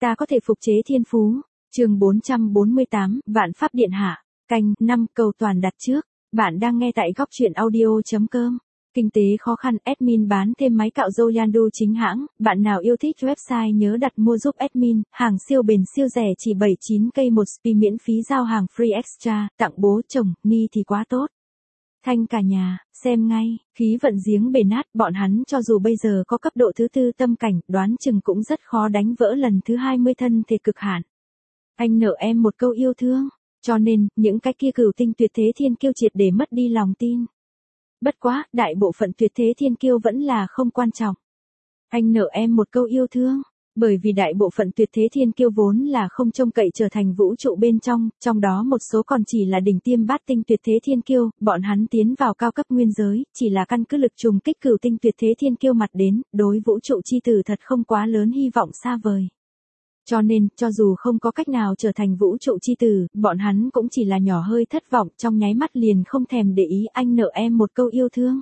Ta có thể phục chế thiên phú. Chương 448, Vạn Pháp Điện Hạ. Canh 5 cầu toàn đặt trước. Bạn đang nghe tại góc truyện audio.com. Kinh tế khó khăn, admin bán thêm máy cạo râu Yandu chính hãng. Bạn nào yêu thích website nhớ đặt mua giúp admin. Hàng siêu bền siêu rẻ chỉ 79k một spi, miễn phí giao hàng free extra. Tặng bố chồng, ni thì quá tốt. Thanh cả nhà, xem ngay, khí vận giếng bể nát, bọn hắn cho dù bây giờ có cấp độ thứ tư tâm cảnh, đoán chừng cũng rất khó đánh vỡ lần thứ 20 thân thể cực hạn. Anh nợ em một câu yêu thương, cho nên, những cái kia cửu tinh tuyệt thế thiên kiêu triệt để mất đi lòng tin. Bất quá, đại bộ phận tuyệt thế thiên kiêu vẫn là không quan trọng. Anh nợ em một câu yêu thương. Bởi vì đại bộ phận tuyệt thế thiên kiêu vốn là không trông cậy trở thành vũ trụ bên trong đó một số còn chỉ là đỉnh tiêm bát tinh tuyệt thế thiên kiêu, bọn hắn tiến vào cao cấp nguyên giới, chỉ là căn cứ lực trùng kích cửu tinh tuyệt thế thiên kiêu mặt đến, đối vũ trụ chi tử thật không quá lớn hy vọng xa vời. Cho nên, cho dù không có cách nào trở thành vũ trụ chi tử, bọn hắn cũng chỉ là nhỏ hơi thất vọng, trong nháy mắt liền không thèm để ý anh nợ em một câu yêu thương.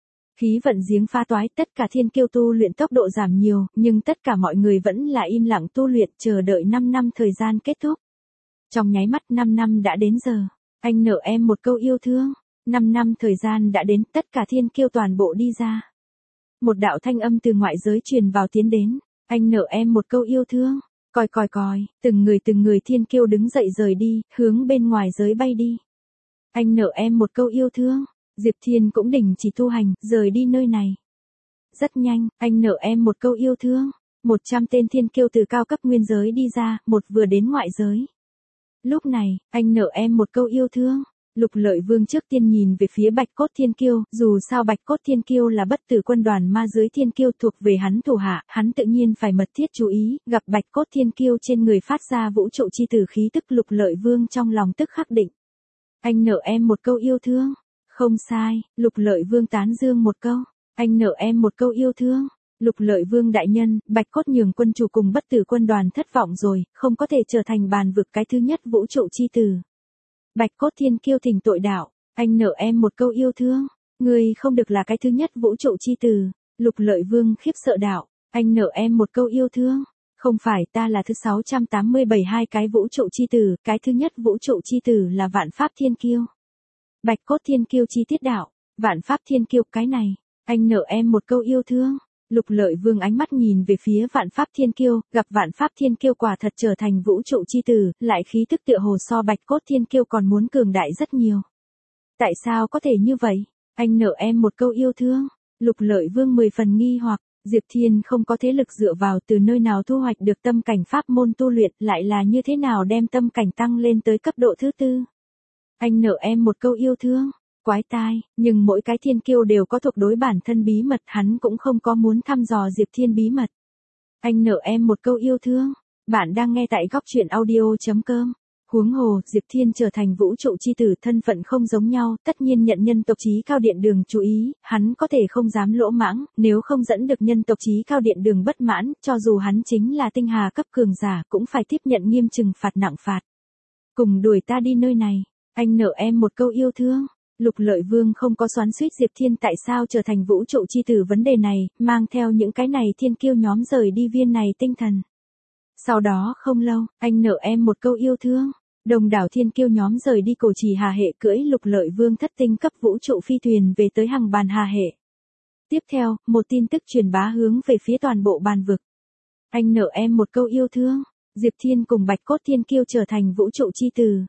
Khí vận giếng pha toái, tất cả thiên kiêu tu luyện tốc độ giảm nhiều, nhưng tất cả mọi người vẫn là im lặng tu luyện, chờ đợi 5 năm thời gian kết thúc. Trong nháy mắt 5 năm đã đến giờ, anh nợ em một câu yêu thương, 5 năm thời gian đã đến, tất cả thiên kiêu toàn bộ đi ra. Một đạo thanh âm từ ngoại giới truyền vào tiến đến, anh nợ em một câu yêu thương, coi, từng người thiên kiêu đứng dậy rời đi, hướng bên ngoài giới bay đi. Anh nợ em một câu yêu thương. Diệp Thiên cũng đình chỉ tu hành, rời đi nơi này. Rất nhanh, anh nợ em một câu yêu thương. 100 tên thiên kiêu từ cao cấp nguyên giới đi ra, một vừa đến ngoại giới. Lúc này, anh nợ em một câu yêu thương. Lục Lợi Vương trước tiên nhìn về phía Bạch Cốt Thiên Kiêu, dù sao Bạch Cốt Thiên Kiêu là bất tử quân đoàn ma giới thiên kiêu thuộc về hắn thủ hạ, hắn tự nhiên phải mật thiết chú ý, gặp Bạch Cốt Thiên Kiêu trên người phát ra vũ trụ chi tử khí tức, Lục Lợi Vương trong lòng tức khắc định. Anh nợ em một câu yêu thương. Không sai, Lục Lợi Vương tán dương một câu, anh nợ em một câu yêu thương. Lục Lợi Vương đại nhân, Bạch Cốt nhường quân chủ cùng bất tử quân đoàn thất vọng rồi, không có thể trở thành bàn vực cái thứ nhất vũ trụ chi tử. Bạch Cốt Thiên Kiêu thỉnh tội đạo, anh nợ em một câu yêu thương, người không được là cái thứ nhất vũ trụ chi tử. Lục Lợi Vương khiếp sợ đạo, anh nợ em một câu yêu thương. Không phải, ta là thứ 687 hai cái vũ trụ chi tử, cái thứ nhất vũ trụ chi tử là Vạn Pháp Thiên Kiêu. Bạch Cốt Thiên Kiêu chi tiết đạo, Vạn Pháp Thiên Kiêu cái này, anh nợ em một câu yêu thương. Lục Lợi Vương ánh mắt nhìn về phía Vạn Pháp Thiên Kiêu, gặp Vạn Pháp Thiên Kiêu quả thật trở thành vũ trụ chi tử, lại khí tức tựa hồ so Bạch Cốt Thiên Kiêu còn muốn cường đại rất nhiều. Tại sao có thể như vậy? Anh nợ em một câu yêu thương. Lục Lợi Vương 10 phần nghi hoặc, Diệp Thiên không có thế lực dựa vào từ nơi nào thu hoạch được tâm cảnh pháp môn tu luyện, lại là như thế nào đem tâm cảnh tăng lên tới cấp độ thứ tư. Anh nợ em một câu yêu thương, quái tai, nhưng mỗi cái thiên kiêu đều có thuộc đối bản thân bí mật, hắn cũng không có muốn thăm dò Diệp Thiên bí mật. Anh nợ em một câu yêu thương, bạn đang nghe tại góc truyện audio.com. Huống hồ, Diệp Thiên trở thành vũ trụ chi tử, thân phận không giống nhau, tất nhiên nhận nhân tộc chí cao điện đường chú ý, hắn có thể không dám lỗ mãng, nếu không dẫn được nhân tộc chí cao điện đường bất mãn, cho dù hắn chính là tinh hà cấp cường giả, cũng phải tiếp nhận nghiêm trừng phạt nặng phạt. Cùng đuổi ta đi nơi này. Anh nợ em một câu yêu thương. Lục Lợi Vương không có xoắn xuýt Diệp Thiên tại sao trở thành vũ trụ chi tử vấn đề này, mang theo những cái này thiên kiêu nhóm rời đi viên này tinh thần. Sau đó không lâu, anh nợ em một câu yêu thương. Đồng đảo thiên kiêu nhóm rời đi cổ trì Hà Hệ, cưỡi Lục Lợi Vương thất tinh cấp vũ trụ phi thuyền về tới Hằng Bàn Hà Hệ. Tiếp theo, một tin tức truyền bá hướng về phía toàn bộ bàn vực. Anh nợ em một câu yêu thương. Diệp Thiên cùng Bạch Cốt Thiên Kiêu trở thành vũ trụ chi tử.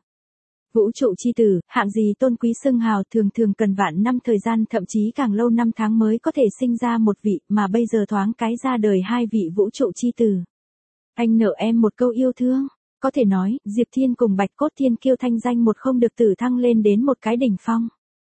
Vũ trụ chi tử, hạng gì tôn quý xưng hào, thường cần vạn năm thời gian, thậm chí càng lâu năm tháng mới có thể sinh ra một vị, mà bây giờ thoáng cái ra đời hai vị vũ trụ chi tử. Anh nợ em một câu yêu thương. Có thể nói, Diệp Thiên cùng Bạch Cốt Thiên Kiêu thanh danh một không được tử thăng lên đến một cái đỉnh phong.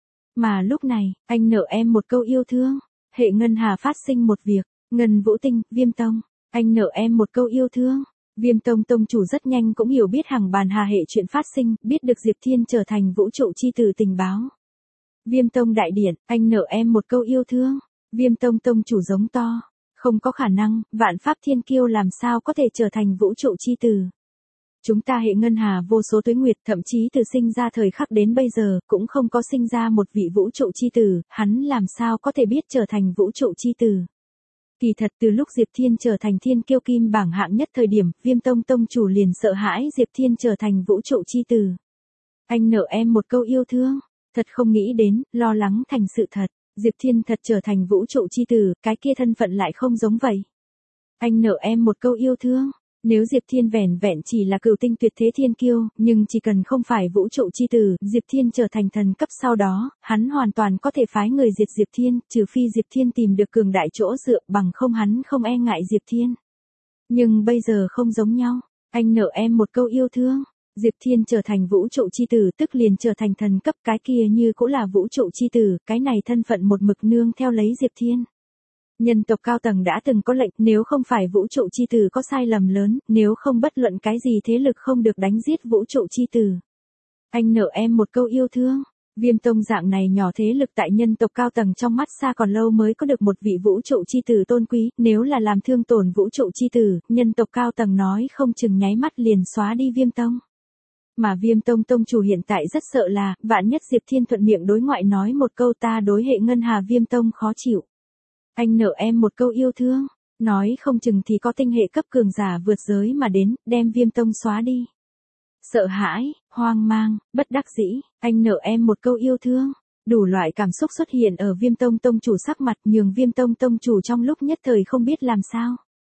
Mà lúc này, anh nợ em một câu yêu thương. Hệ Ngân Hà phát sinh một việc, Ngân Vũ Tinh, Viêm Tông. Anh nợ em một câu yêu thương. Viêm Tông tông chủ rất nhanh cũng hiểu biết Hằng Bàn Hà Hệ chuyện phát sinh, biết được Diệp Thiên trở thành vũ trụ chi tử tình báo. Viêm Tông đại điện, anh nợ em một câu yêu thương. Viêm Tông tông chủ giống to, không có khả năng, Vạn Pháp Thiên Kiêu làm sao có thể trở thành vũ trụ chi tử. Chúng ta Hệ Ngân Hà vô số tuế nguyệt, thậm chí từ sinh ra thời khắc đến bây giờ, cũng không có sinh ra một vị vũ trụ chi tử, hắn làm sao có thể biết trở thành vũ trụ chi tử. Kỳ thật từ lúc Diệp Thiên trở thành thiên kiêu kim bảng hạng nhất thời điểm, Viêm Tông tông chủ liền sợ hãi Diệp Thiên trở thành vũ trụ chi tử. Anh nợ em một câu yêu thương, thật không nghĩ đến, lo lắng thành sự thật. Diệp Thiên thật trở thành vũ trụ chi tử, cái kia thân phận lại không giống vậy. Anh nợ em một câu yêu thương. Nếu Diệp Thiên vẻn vẹn chỉ là cửu tinh tuyệt thế thiên kiêu, nhưng chỉ cần không phải vũ trụ chi tử, Diệp Thiên trở thành thần cấp sau đó, hắn hoàn toàn có thể phái người diệt Diệp Thiên, trừ phi Diệp Thiên tìm được cường đại chỗ dựa, bằng không hắn không e ngại Diệp Thiên. Nhưng bây giờ không giống nhau, anh nợ em một câu yêu thương. Diệp Thiên trở thành vũ trụ chi tử tức liền trở thành thần cấp, cái kia như cũng là vũ trụ chi tử, cái này thân phận một mực nương theo lấy Diệp Thiên. Nhân tộc cao tầng đã từng có lệnh, nếu không phải vũ trụ chi tử có sai lầm lớn, nếu không bất luận cái gì thế lực không được đánh giết vũ trụ chi tử. Anh nợ em một câu yêu thương. Viêm Tông dạng này nhỏ thế lực tại nhân tộc cao tầng trong mắt xa còn lâu mới có được một vị vũ trụ chi tử tôn quý, nếu là làm thương tổn vũ trụ chi tử, nhân tộc cao tầng nói không chừng nháy mắt liền xóa đi Viêm Tông. Mà Viêm Tông tông chủ hiện tại rất sợ là, vạn nhất Diệp Thiên thuận miệng đối ngoại nói một câu ta đối hệ ngân hà Viêm Tông khó chịu. Anh nợ em một câu yêu thương, nói không chừng thì có tinh hệ cấp cường giả vượt giới mà đến, đem Viêm Tông xóa đi. Sợ hãi, hoang mang, bất đắc dĩ, anh nợ em một câu yêu thương. Đủ loại cảm xúc xuất hiện ở Viêm Tông tông chủ sắc mặt, nhường Viêm Tông tông chủ trong lúc nhất thời không biết làm sao.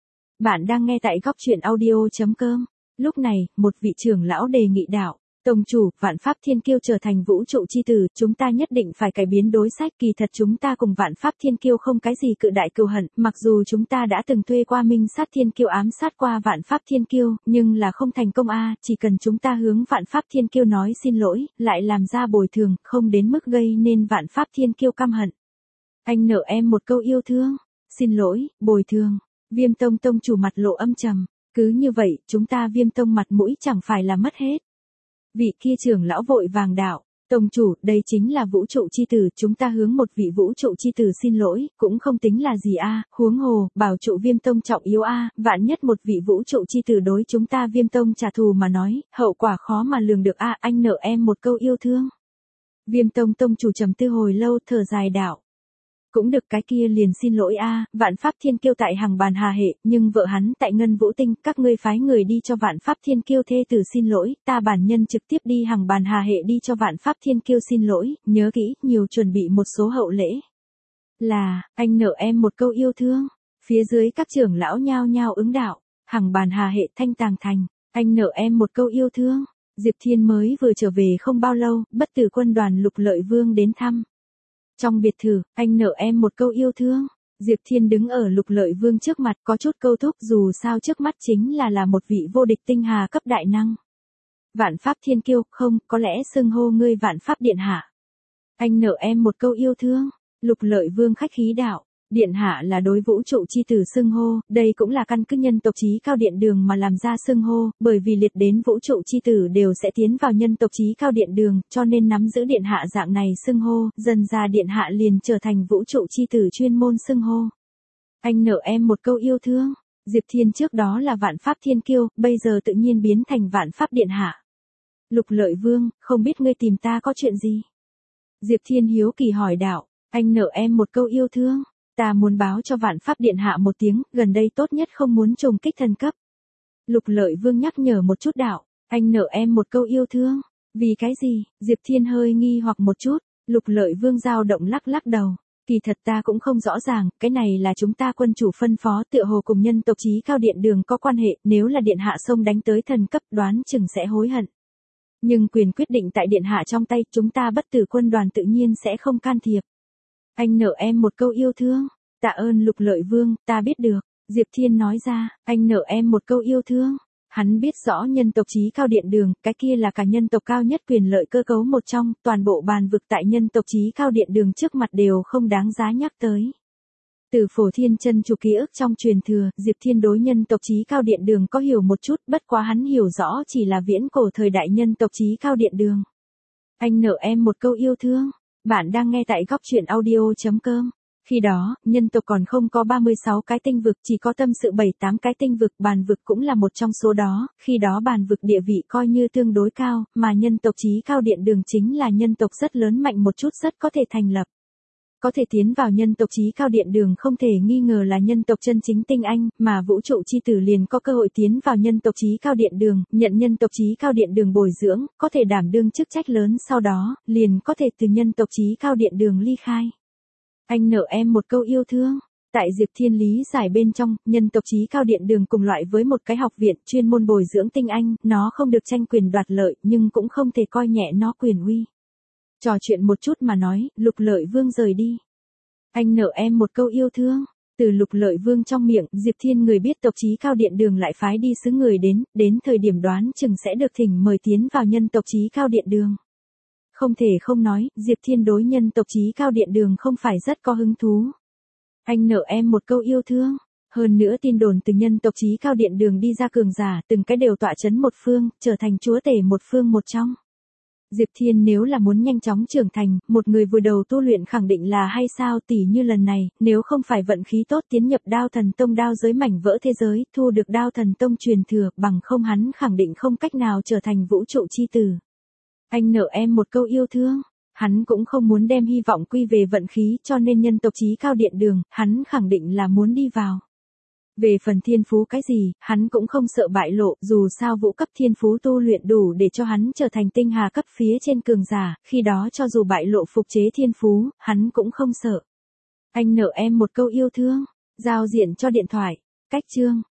Bạn đang nghe tại góc truyện audio.com. Lúc này, một vị trưởng lão đề nghị đạo, tông chủ, Vạn Pháp Thiên Kiêu trở thành vũ trụ chi tử, chúng ta nhất định phải cải biến đối sách, kỳ thật chúng ta cùng Vạn Pháp Thiên Kiêu không cái gì cự đại cừu hận, mặc dù chúng ta đã từng thuê qua Minh Sát Thiên Kiêu ám sát qua Vạn Pháp Thiên Kiêu, nhưng là không thành công chỉ cần chúng ta hướng Vạn Pháp Thiên Kiêu nói xin lỗi, lại làm ra bồi thường, không đến mức gây nên Vạn Pháp Thiên Kiêu căm hận. Anh nợ em một câu yêu thương, xin lỗi, bồi thường. Viêm Tông tông chủ mặt lộ âm trầm, cứ như vậy, chúng ta Viêm Tông mặt mũi chẳng phải là mất hết. Vị kia trưởng lão vội vàng đạo, tông chủ, đây chính là vũ trụ chi tử, chúng ta hướng một vị vũ trụ chi tử xin lỗi, cũng không tính là gì huống hồ, bảo trụ Viêm Tông trọng yếu vạn nhất một vị vũ trụ chi tử đối chúng ta Viêm Tông trả thù mà nói, hậu quả khó mà lường được anh nợ em một câu yêu thương. Viêm Tông tông chủ trầm tư hồi lâu thở dài đạo. Cũng được, cái kia liền xin lỗi Vạn Pháp Thiên Kiêu tại Hằng Bàn Hà Hệ, nhưng vợ hắn tại Ngân Vũ Tinh, các ngươi phái người đi cho Vạn Pháp Thiên Kiêu thê tử xin lỗi, ta bản nhân trực tiếp đi Hằng Bàn Hà Hệ đi cho Vạn Pháp Thiên Kiêu xin lỗi, nhớ kỹ, nhiều chuẩn bị một số hậu lễ. Là, anh nợ em một câu yêu thương. Phía dưới các trưởng lão nhao nhao ứng đạo, Hằng Bàn Hà Hệ Thanh Tàng Thành, anh nợ em một câu yêu thương. Diệp Thiên mới vừa trở về không bao lâu, Bất Tử Quân đoàn Lục Lợi Vương đến thăm. Trong biệt thự, anh nợ em một câu yêu thương. Diệp Thiên đứng ở Lục Lợi Vương trước mặt có chút câu thúc, dù sao trước mắt chính là một vị vô địch tinh hà cấp đại năng. Vạn Pháp Thiên Kiêu, không, có lẽ xưng hô ngươi Vạn Pháp Điện Hạ. Anh nợ em một câu yêu thương. Lục Lợi Vương khách khí đạo, Điện Hạ là đối vũ trụ chi tử xưng hô, đây cũng là căn cứ nhân tộc chí cao điện đường mà làm ra xưng hô, bởi vì liệt đến vũ trụ chi tử đều sẽ tiến vào nhân tộc chí cao điện đường, cho nên nắm giữ Điện Hạ dạng này xưng hô, dần ra Điện Hạ liền trở thành vũ trụ chi tử chuyên môn xưng hô. Anh nợ em một câu yêu thương. Diệp Thiên trước đó là Vạn Pháp Thiên Kiêu, bây giờ tự nhiên biến thành Vạn Pháp Điện Hạ. Lục Lợi Vương, không biết ngươi tìm ta có chuyện gì? Diệp Thiên hiếu kỳ hỏi đạo, anh nợ em một câu yêu thương. Ta muốn báo cho Vạn Pháp Điện Hạ một tiếng, gần đây tốt nhất không muốn trùng kích thần cấp. Lục Lợi Vương nhắc nhở một chút đạo, anh nợ em một câu yêu thương. Vì cái gì? Diệp Thiên hơi nghi hoặc một chút, Lục Lợi Vương dao động lắc lắc đầu. Kỳ thật ta cũng không rõ ràng, cái này là chúng ta quân chủ phân phó, tựa hồ cùng nhân tộc chí cao điện đường có quan hệ, nếu là Điện Hạ xông đánh tới thần cấp đoán chừng sẽ hối hận. Nhưng quyền quyết định tại Điện Hạ trong tay, chúng ta Bất Tử Quân đoàn tự nhiên sẽ không can thiệp. Anh nợ em một câu yêu thương. Tạ ơn Lục Lợi Vương, ta biết được. Diệp Thiên nói ra, anh nợ em một câu yêu thương. Hắn biết rõ nhân tộc chí cao điện đường, cái kia là cả nhân tộc cao nhất quyền lợi cơ cấu một trong, toàn bộ bàn vực tại nhân tộc chí cao điện đường trước mặt đều không đáng giá nhắc tới. Từ Phổ Thiên chân chủ ký ức trong truyền thừa, Diệp Thiên đối nhân tộc chí cao điện đường có hiểu một chút, bất quá hắn hiểu rõ chỉ là viễn cổ thời đại nhân tộc chí cao điện đường. Anh nợ em một câu yêu thương. Bạn đang nghe tại góc truyện audio.com. Khi đó, nhân tộc còn không có 36 cái tinh vực, chỉ có tâm sự 7-8 cái tinh vực, bàn vực cũng là một trong số đó, khi đó bàn vực địa vị coi như tương đối cao, mà nhân tộc chí cao điện đường chính là nhân tộc rất lớn mạnh một chút rất có thể thành lập. Có thể tiến vào nhân tộc chí cao điện đường không thể nghi ngờ là nhân tộc chân chính tinh anh, mà vũ trụ chi tử liền có cơ hội tiến vào nhân tộc chí cao điện đường, nhận nhân tộc chí cao điện đường bồi dưỡng, có thể đảm đương chức trách lớn, sau đó, liền có thể từ nhân tộc chí cao điện đường ly khai. Anh nợ em một câu yêu thương. Tại Diệp Thiên lý giải bên trong, nhân tộc chí cao điện đường cùng loại với một cái học viện chuyên môn bồi dưỡng tinh anh, nó không được tranh quyền đoạt lợi, nhưng cũng không thể coi nhẹ nó quyền uy. Trò chuyện một chút mà nói, Lục Lợi Vương rời đi. Anh nợ em một câu yêu thương. Từ Lục Lợi Vương trong miệng, Diệp Thiên người biết tộc chí cao điện đường lại phái đi sứ người đến thời điểm đoán chừng sẽ được thỉnh mời tiến vào nhân tộc chí cao điện đường. Không thể không nói, Diệp Thiên đối nhân tộc chí cao điện đường không phải rất có hứng thú. Anh nợ em một câu yêu thương. Hơn nữa tin đồn từ nhân tộc chí cao điện đường đi ra cường giả, từng cái đều tọa chấn một phương, trở thành chúa tể một phương một trong. Diệp Thiên nếu là muốn nhanh chóng trưởng thành, một người vừa đầu tu luyện khẳng định là hay sao, tỉ như lần này, nếu không phải vận khí tốt tiến nhập Đao Thần Tông đao giới mảnh vỡ thế giới, thu được Đao Thần Tông truyền thừa, bằng không hắn khẳng định không cách nào trở thành vũ trụ chi tử. Anh nợ em một câu yêu thương. Hắn cũng không muốn đem hy vọng quy về vận khí, cho nên nhân tộc chí cao điện đường, hắn khẳng định là muốn đi vào. Về phần thiên phú cái gì, hắn cũng không sợ bại lộ, dù sao vũ cấp thiên phú tu luyện đủ để cho hắn trở thành tinh hà cấp phía trên cường giả, khi đó cho dù bại lộ phục chế thiên phú, hắn cũng không sợ. Anh nợ em một câu yêu thương. Giao diện cho điện thoại. Cách chương.